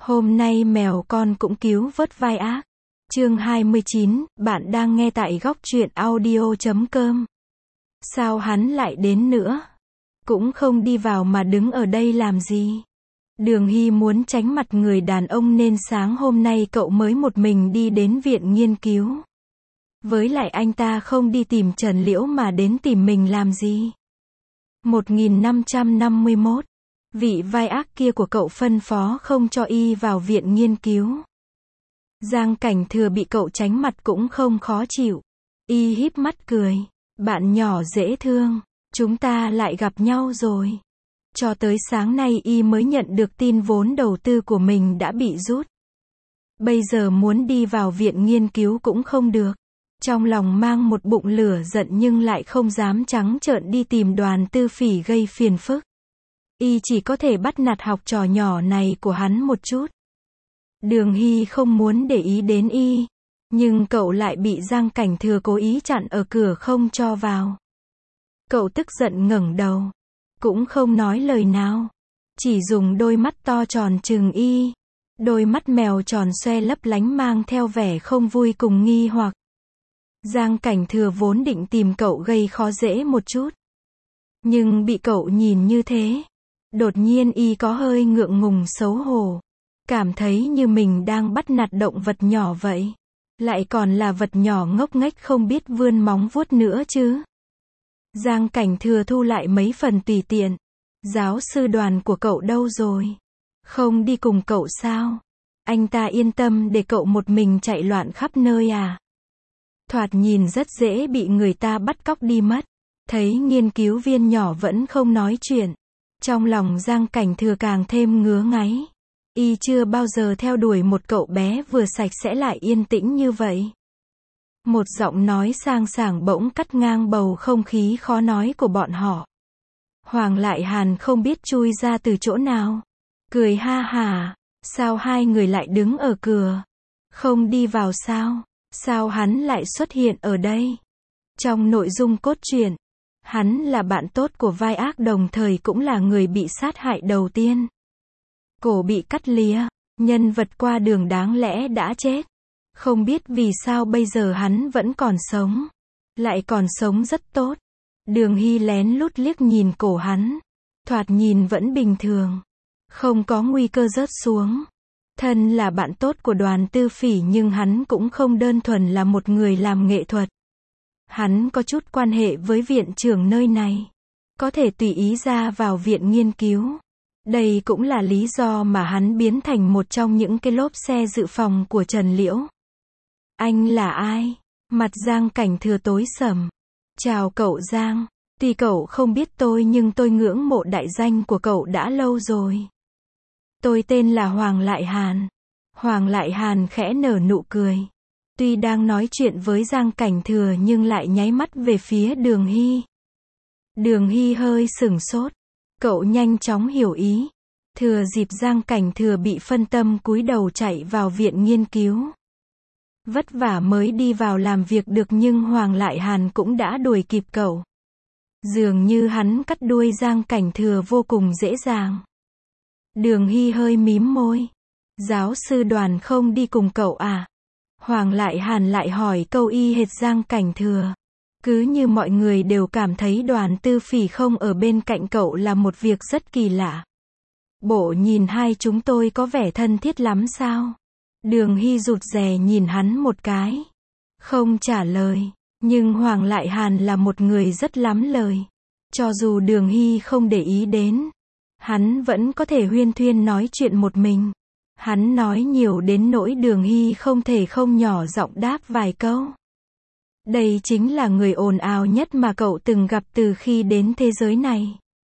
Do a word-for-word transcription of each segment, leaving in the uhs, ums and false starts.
Hôm nay mèo con cũng cứu vớt vai ác. Chương hai mươi chín, bạn đang nghe tại góc truyện audio chấm com. Sao hắn lại đến nữa? Cũng không đi vào mà đứng ở đây làm gì? Đường Hy muốn tránh mặt người đàn ông nên sáng hôm nay cậu mới một mình đi đến viện nghiên cứu. Với lại anh ta không đi tìm Trần Liễu mà đến tìm mình làm gì? một nghìn năm trăm năm mươi mốt. Vị vai ác kia của cậu phân phó không cho y vào viện nghiên cứu. Giang Cảnh Thừa bị cậu tránh mặt cũng không khó chịu. Y híp mắt cười. Bạn nhỏ dễ thương, chúng ta lại gặp nhau rồi. Cho tới sáng nay y mới nhận được tin vốn đầu tư của mình đã bị rút. Bây giờ muốn đi vào viện nghiên cứu cũng không được. Trong lòng mang một bụng lửa giận nhưng lại không dám trắng trợn đi tìm Đoàn Tư Phỉ gây phiền phức. Y chỉ có thể bắt nạt học trò nhỏ này của hắn một chút. Đường Hy không muốn để ý đến y, nhưng cậu lại bị Giang Cảnh Thừa cố ý chặn ở cửa không cho vào. Cậu tức giận ngẩng đầu, cũng không nói lời nào, chỉ dùng đôi mắt to tròn trừng y. Đôi mắt mèo tròn xoe lấp lánh mang theo vẻ không vui cùng nghi hoặc. Giang Cảnh Thừa vốn định tìm cậu gây khó dễ một chút, nhưng bị cậu nhìn như thế, đột nhiên y có hơi ngượng ngùng xấu hổ, cảm thấy như mình đang bắt nạt động vật nhỏ vậy, lại còn là vật nhỏ ngốc nghếch không biết vươn móng vuốt nữa chứ. Giang Cảnh Thừa thu lại mấy phần tùy tiện. Giáo sư Đoàn của cậu đâu rồi? Không đi cùng cậu sao? Anh ta yên tâm để cậu một mình chạy loạn khắp nơi à? Thoạt nhìn rất dễ bị người ta bắt cóc đi mất. Thấy nghiên cứu viên nhỏ vẫn không nói chuyện, trong lòng Giang Cảnh Thừa càng thêm ngứa ngáy. Y chưa bao giờ theo đuổi một cậu bé vừa sạch sẽ lại yên tĩnh như vậy. Một giọng nói sang sảng bỗng cắt ngang bầu không khí khó nói của bọn họ. Hoàng Lại Hàn không biết chui ra từ chỗ nào, cười ha hả. Sao hai người lại đứng ở cửa? Không đi vào sao? Sao hắn lại xuất hiện ở đây? Trong nội dung cốt truyện, hắn là bạn tốt của vai ác đồng thời cũng là người bị sát hại đầu tiên. Cổ bị cắt lìa, nhân vật qua đường đáng lẽ đã chết. Không biết vì sao bây giờ hắn vẫn còn sống. Lại còn sống rất tốt. Đường Hy lén lút liếc nhìn cổ hắn. Thoạt nhìn vẫn bình thường. Không có nguy cơ rớt xuống. Thân là bạn tốt của Đoàn Tư Phỉ nhưng hắn cũng không đơn thuần là một người làm nghệ thuật. Hắn có chút quan hệ với viện trưởng nơi này. Có thể tùy ý ra vào viện nghiên cứu. Đây cũng là lý do mà hắn biến thành một trong những cái lốp xe dự phòng của Trần Liễu. Anh là ai? Mặt Giang Cảnh Thừa tối sầm. Chào cậu Giang. Tuy cậu không biết tôi nhưng tôi ngưỡng mộ đại danh của cậu đã lâu rồi. Tôi tên là Hoàng Lại Hàn. Hoàng Lại Hàn khẽ nở nụ cười. Tuy đang nói chuyện với Giang Cảnh Thừa nhưng lại nháy mắt về phía Đường Hy. Đường Hy hơi sửng sốt. Cậu nhanh chóng hiểu ý. Thừa dịp Giang Cảnh Thừa bị phân tâm cúi đầu chạy vào viện nghiên cứu. Vất vả mới đi vào làm việc được nhưng Hoàng Lại Hàn cũng đã đuổi kịp cậu. Dường như hắn cắt đuôi Giang Cảnh Thừa vô cùng dễ dàng. Đường Hy hơi mím môi. Giáo sư Đoàn không đi cùng cậu à? Hoàng Lại Hàn lại hỏi câu y hệt Giang Cảnh Thừa. Cứ như mọi người đều cảm thấy Đoàn Tư Phỉ không ở bên cạnh cậu là một việc rất kỳ lạ. Bộ nhìn hai chúng tôi có vẻ thân thiết lắm sao? Đường Hy rụt rè nhìn hắn một cái. Không trả lời. Nhưng Hoàng Lại Hàn là một người rất lắm lời. Cho dù Đường Hy không để ý đến, hắn vẫn có thể huyên thuyên nói chuyện một mình. Hắn nói nhiều đến nỗi Đường Hy không thể không nhỏ giọng đáp vài câu. Đây chính là người ồn ào nhất mà cậu từng gặp từ khi đến thế giới này.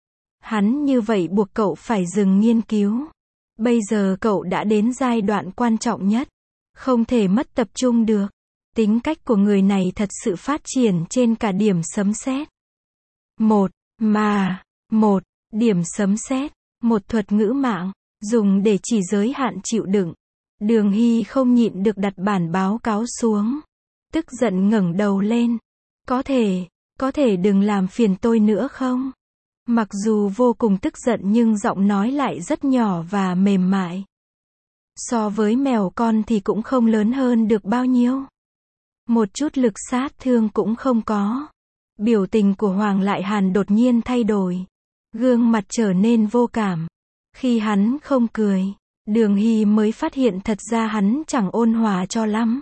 Hắn như vậy buộc cậu phải dừng nghiên cứu. Bây giờ cậu đã đến giai đoạn quan trọng nhất. Không thể mất tập trung được. Tính cách của người này thật sự phát triển trên cả điểm sấm sét. Một, mà, một, điểm sấm sét, một thuật ngữ mạng, dùng để chỉ giới hạn chịu đựng. Đường Hy không nhịn được đặt bản báo cáo xuống. Tức giận ngẩng đầu lên. Có thể, có thể đừng làm phiền tôi nữa không? Mặc dù vô cùng tức giận nhưng giọng nói lại rất nhỏ và mềm mại. So với mèo con thì cũng không lớn hơn được bao nhiêu. Một chút lực sát thương cũng không có. Biểu tình của Hoàng Lại Hàn đột nhiên thay đổi. Gương mặt trở nên vô cảm. Khi hắn không cười, Đường Hy mới phát hiện thật ra hắn chẳng ôn hòa cho lắm.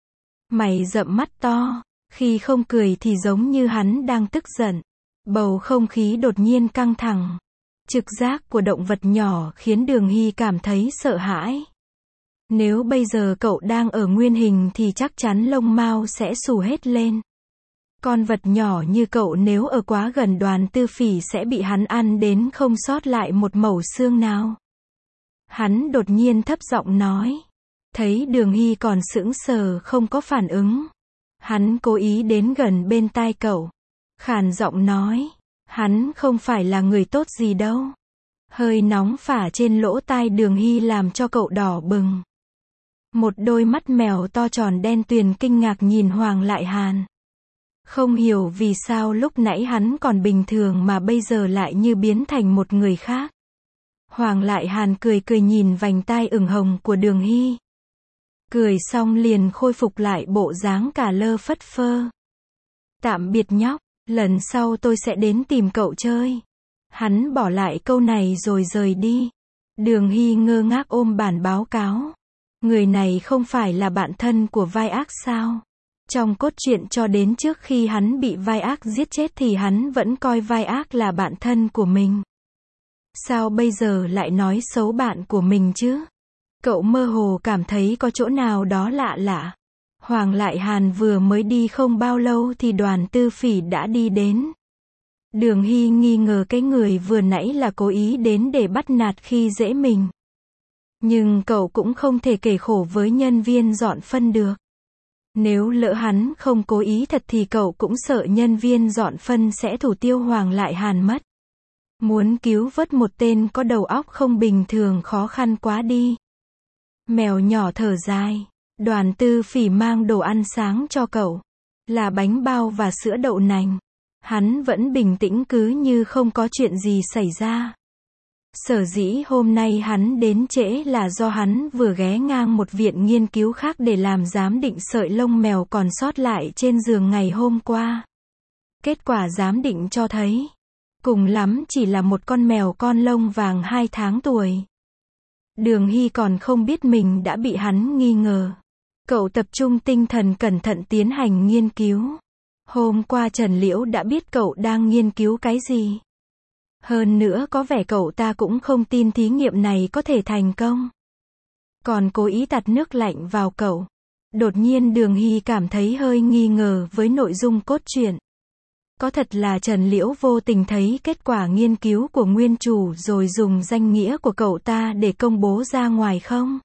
Mày rậm mắt to, khi không cười thì giống như hắn đang tức giận. Bầu không khí đột nhiên căng thẳng. Trực giác của động vật nhỏ khiến Đường Hy cảm thấy sợ hãi. Nếu bây giờ cậu đang ở nguyên hình thì chắc chắn lông mao sẽ xù hết lên. Con vật nhỏ như cậu nếu ở quá gần Đoàn Tư Phỉ sẽ bị hắn ăn đến không sót lại một mẩu xương nào. Hắn đột nhiên thấp giọng nói. Thấy Đường Hy còn sững sờ không có phản ứng. Hắn cố ý đến gần bên tai cậu. Khàn giọng nói. Hắn không phải là người tốt gì đâu. Hơi nóng phả trên lỗ tai Đường Hy làm cho cậu đỏ bừng. Một đôi mắt mèo to tròn đen tuyền kinh ngạc nhìn Hoàng Lại Hàn. Không hiểu vì sao lúc nãy hắn còn bình thường mà bây giờ lại như biến thành một người khác. Hoàng Lại Hàn cười cười nhìn vành tai ửng hồng của Đường Hy. Cười xong liền khôi phục lại bộ dáng cả lơ phất phơ. Tạm biệt nhóc, lần sau tôi sẽ đến tìm cậu chơi. Hắn bỏ lại câu này rồi rời đi. Đường Hy ngơ ngác ôm bản báo cáo. Người này không phải là bạn thân của vai ác sao? Trong cốt truyện cho đến trước khi hắn bị vai ác giết chết thì hắn vẫn coi vai ác là bạn thân của mình. Sao bây giờ lại nói xấu bạn của mình chứ? Cậu mơ hồ cảm thấy có chỗ nào đó lạ lạ. Hoàng Lại Hàn vừa mới đi không bao lâu thì Đoàn Tư Phỉ đã đi đến. Đường Hy nghi ngờ cái người vừa nãy là cố ý đến để bắt nạt khi dễ mình. Nhưng cậu cũng không thể kể khổ với nhân viên dọn phân được. Nếu lỡ hắn không cố ý thật thì cậu cũng sợ nhân viên dọn phân sẽ thủ tiêu Hoàng Lại Hàn mất. Muốn cứu vớt một tên có đầu óc không bình thường khó khăn quá đi. Mèo nhỏ thở dài. Đoàn Tư Phỉ mang đồ ăn sáng cho cậu. Là bánh bao và sữa đậu nành. Hắn vẫn bình tĩnh cứ như không có chuyện gì xảy ra. Sở dĩ hôm nay hắn đến trễ là do hắn vừa ghé ngang một viện nghiên cứu khác để làm giám định sợi lông mèo còn sót lại trên giường ngày hôm qua. Kết quả giám định cho thấy, cùng lắm chỉ là một con mèo con lông vàng hai tháng tuổi. Đường Hy còn không biết mình đã bị hắn nghi ngờ. Cậu tập trung tinh thần cẩn thận tiến hành nghiên cứu. Hôm qua Trần Liễu đã biết cậu đang nghiên cứu cái gì. Hơn nữa có vẻ cậu ta cũng không tin thí nghiệm này có thể thành công. Còn cố ý tạt nước lạnh vào cậu. Đột nhiên Đường Hy cảm thấy hơi nghi ngờ với nội dung cốt truyện. Có thật là Trần Liễu vô tình thấy kết quả nghiên cứu của nguyên chủ rồi dùng danh nghĩa của cậu ta để công bố ra ngoài không?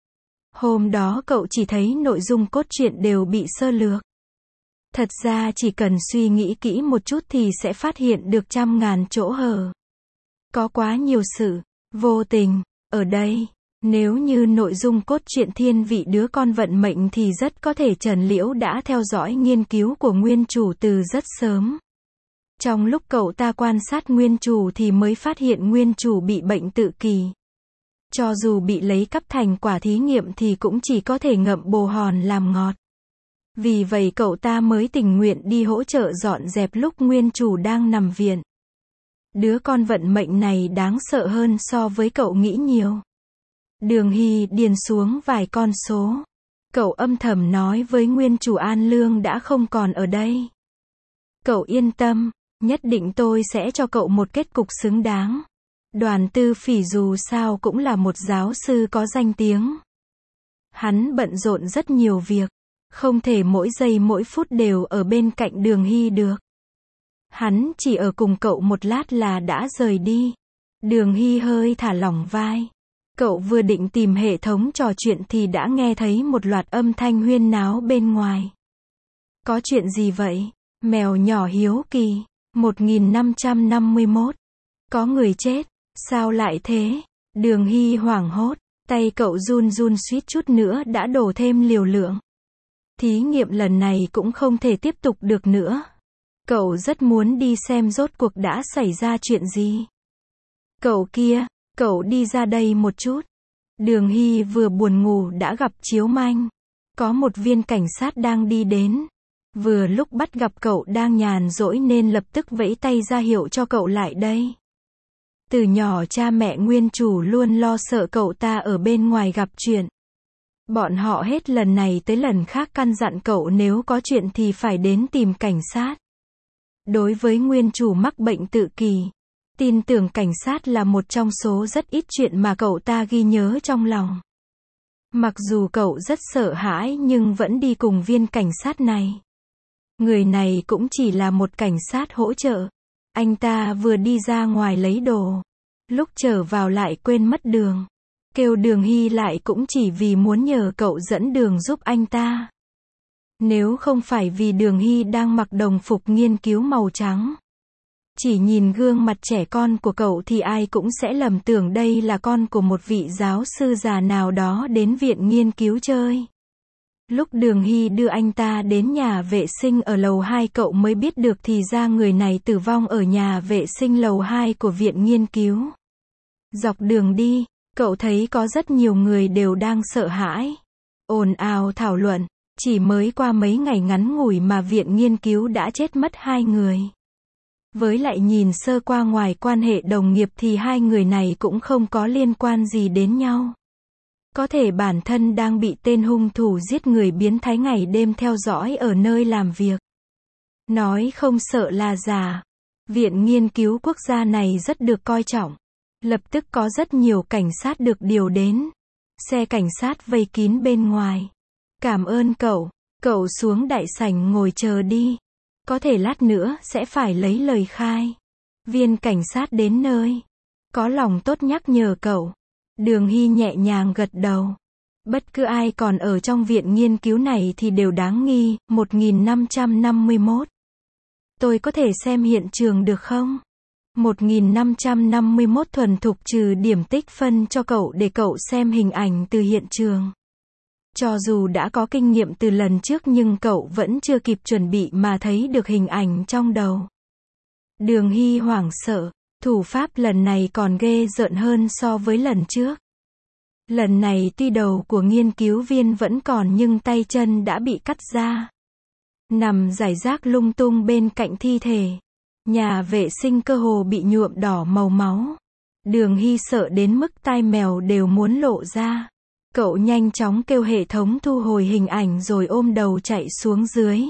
Hôm đó cậu chỉ thấy nội dung cốt truyện đều bị sơ lược. Thật ra chỉ cần suy nghĩ kỹ một chút thì sẽ phát hiện được trăm ngàn chỗ hở. Có quá nhiều sự vô tình ở đây. Nếu như nội dung cốt truyện thiên vị đứa con vận mệnh thì rất có thể Trần Liễu đã theo dõi nghiên cứu của nguyên chủ từ rất sớm. Trong lúc cậu ta quan sát nguyên chủ thì mới phát hiện nguyên chủ bị bệnh tự kỷ. Cho dù bị lấy cắp thành quả thí nghiệm thì cũng chỉ có thể ngậm bồ hòn làm ngọt. Vì vậy cậu ta mới tình nguyện đi hỗ trợ dọn dẹp lúc nguyên chủ đang nằm viện. Đứa con vận mệnh này đáng sợ hơn so với cậu nghĩ nhiều. Đường Hy điền xuống vài con số. Cậu âm thầm nói với nguyên chủ An Lương đã không còn ở đây. Cậu yên tâm, nhất định tôi sẽ cho cậu một kết cục xứng đáng. Đoàn Tư Phỉ dù sao cũng là một giáo sư có danh tiếng. Hắn bận rộn rất nhiều việc. Không thể mỗi giây mỗi phút đều ở bên cạnh Đường Hy được. Hắn chỉ ở cùng cậu một lát là đã rời đi. Đường Hy hơi thả lỏng vai. Cậu vừa định tìm hệ thống trò chuyện thì đã nghe thấy một loạt âm thanh huyên náo bên ngoài. Có chuyện gì vậy? Mèo nhỏ hiếu kỳ. một nghìn năm trăm năm mươi mốt. Có người chết. Sao lại thế? Đường Hy hoảng hốt. Tay cậu run run suýt chút nữa đã đổ thêm liều lượng. Thí nghiệm lần này cũng không thể tiếp tục được nữa. Cậu rất muốn đi xem rốt cuộc đã xảy ra chuyện gì. Cậu kia, cậu đi ra đây một chút. Đường Hy vừa buồn ngủ đã gặp Chiếu Manh. Có một viên cảnh sát đang đi đến. Vừa lúc bắt gặp cậu đang nhàn rỗi nên lập tức vẫy tay ra hiệu cho cậu lại đây. Từ nhỏ cha mẹ nguyên chủ luôn lo sợ cậu ta ở bên ngoài gặp chuyện. Bọn họ hết lần này tới lần khác căn dặn cậu nếu có chuyện thì phải đến tìm cảnh sát. Đối với nguyên chủ mắc bệnh tự kỷ, tin tưởng cảnh sát là một trong số rất ít chuyện mà cậu ta ghi nhớ trong lòng. Mặc dù cậu rất sợ hãi nhưng vẫn đi cùng viên cảnh sát này. Người này cũng chỉ là một cảnh sát hỗ trợ. Anh ta vừa đi ra ngoài lấy đồ. Lúc trở vào lại quên mất đường. Kêu Đường Hy lại cũng chỉ vì muốn nhờ cậu dẫn đường giúp anh ta. Nếu không phải vì Đường Hy đang mặc đồng phục nghiên cứu màu trắng. Chỉ nhìn gương mặt trẻ con của cậu thì ai cũng sẽ lầm tưởng đây là con của một vị giáo sư già nào đó đến viện nghiên cứu chơi. Lúc Đường Hy đưa anh ta đến nhà vệ sinh ở lầu hai cậu mới biết được thì ra người này tử vong ở nhà vệ sinh lầu hai của viện nghiên cứu. Dọc đường đi, cậu thấy có rất nhiều người đều đang sợ hãi, ồn ào thảo luận, chỉ mới qua mấy ngày ngắn ngủi mà viện nghiên cứu đã chết mất hai người. Với lại nhìn sơ qua ngoài quan hệ đồng nghiệp thì hai người này cũng không có liên quan gì đến nhau. Có thể bản thân đang bị tên hung thủ giết người biến thái ngày đêm theo dõi ở nơi làm việc. Nói không sợ là giả. Viện nghiên cứu quốc gia này rất được coi trọng. Lập tức có rất nhiều cảnh sát được điều đến. Xe cảnh sát vây kín bên ngoài. Cảm ơn cậu. Cậu xuống đại sảnh ngồi chờ đi. Có thể lát nữa sẽ phải lấy lời khai. Viên cảnh sát đến nơi. Có lòng tốt nhắc nhở cậu. Đường Hy nhẹ nhàng gật đầu. Bất cứ ai còn ở trong viện nghiên cứu này thì đều đáng nghi. một nghìn năm trăm năm mươi mốt. Tôi có thể xem hiện trường được không? một nghìn năm trăm năm mươi mốt thuần thục trừ điểm tích phân cho cậu để cậu xem hình ảnh từ hiện trường. Cho dù đã có kinh nghiệm từ lần trước nhưng cậu vẫn chưa kịp chuẩn bị mà thấy được hình ảnh trong đầu. Đường Hy hoảng sợ. Thủ pháp lần này còn ghê rợn hơn so với lần trước. Lần này tuy đầu của nghiên cứu viên vẫn còn nhưng tay chân đã bị cắt ra. Nằm rải rác lung tung bên cạnh thi thể. Nhà vệ sinh cơ hồ bị nhuộm đỏ màu máu. Đường Hy sợ đến mức tai mèo đều muốn lộ ra. Cậu nhanh chóng kêu hệ thống thu hồi hình ảnh rồi ôm đầu chạy xuống dưới.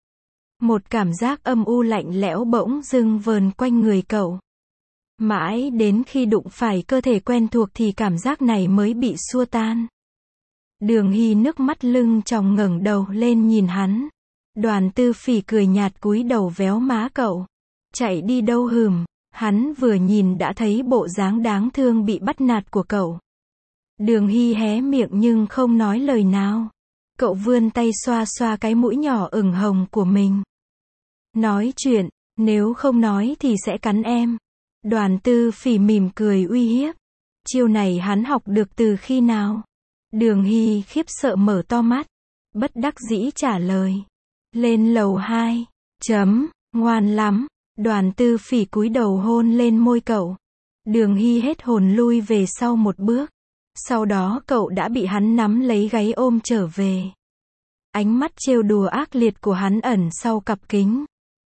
Một cảm giác âm u lạnh lẽo bỗng dưng vờn quanh người cậu. Mãi đến khi đụng phải cơ thể quen thuộc thì cảm giác này mới bị xua tan. Đường Hy nước mắt lưng tròng ngẩng đầu lên nhìn hắn. Đoàn Tư Phỉ cười nhạt cúi đầu véo má cậu. Chạy đi đâu hừm, hắn vừa nhìn đã thấy bộ dáng đáng thương bị bắt nạt của cậu. Đường Hy hé miệng nhưng không nói lời nào. Cậu vươn tay xoa xoa cái mũi nhỏ ửng hồng của mình. Nói chuyện, nếu không nói thì sẽ cắn em. Đoàn Tư Phỉ mỉm cười uy hiếp. Chiêu này hắn học được từ khi nào? Đường Hy khiếp sợ mở to mắt. Bất đắc dĩ trả lời. Lên lầu hai. Chấm, ngoan lắm. Đoàn Tư Phỉ cúi đầu hôn lên môi cậu. Đường Hy hết hồn lui về sau một bước. Sau đó cậu đã bị hắn nắm lấy gáy ôm trở về. Ánh mắt trêu đùa ác liệt của hắn ẩn sau cặp kính.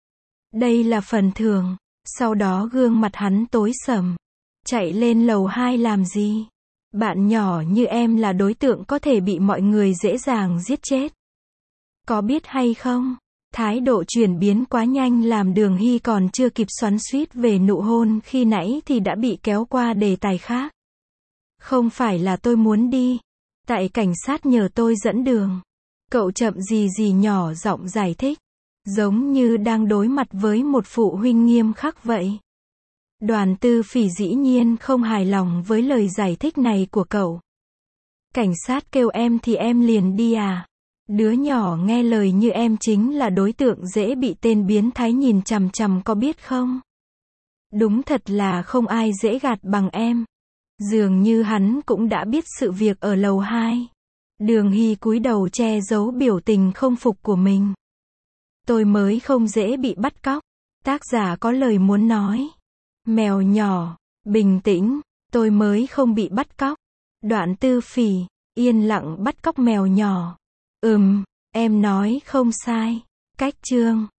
Đây là phần thưởng. Sau đó gương mặt hắn tối sầm. Chạy lên lầu hai làm gì? Bạn nhỏ như em là đối tượng có thể bị mọi người dễ dàng giết chết. Có biết hay không? Thái độ chuyển biến quá nhanh làm Đường Hy còn chưa kịp xoắn xuýt về nụ hôn khi nãy thì đã bị kéo qua đề tài khác. Không phải là tôi muốn đi. Tại cảnh sát nhờ tôi dẫn đường. Cậu chậm gì gì nhỏ giọng giải thích. Giống như đang đối mặt với một phụ huynh nghiêm khắc vậy. Đoàn Tư Phỉ dĩ nhiên không hài lòng với lời giải thích này của cậu. Cảnh sát kêu em thì em liền đi à? Đứa nhỏ nghe lời như em chính là đối tượng dễ bị tên biến thái nhìn chằm chằm có biết không? Đúng thật là không ai dễ gạt bằng em. Dường như hắn cũng đã biết sự việc ở lầu hai. Đường Hy cúi đầu che giấu biểu tình không phục của mình. Tôi mới không dễ bị bắt cóc. Tác giả có lời muốn nói. Mèo nhỏ, bình tĩnh, tôi mới không bị bắt cóc. Đoạn Tư Phỉ, yên lặng bắt cóc mèo nhỏ. Ừm, em nói không sai. Cách chương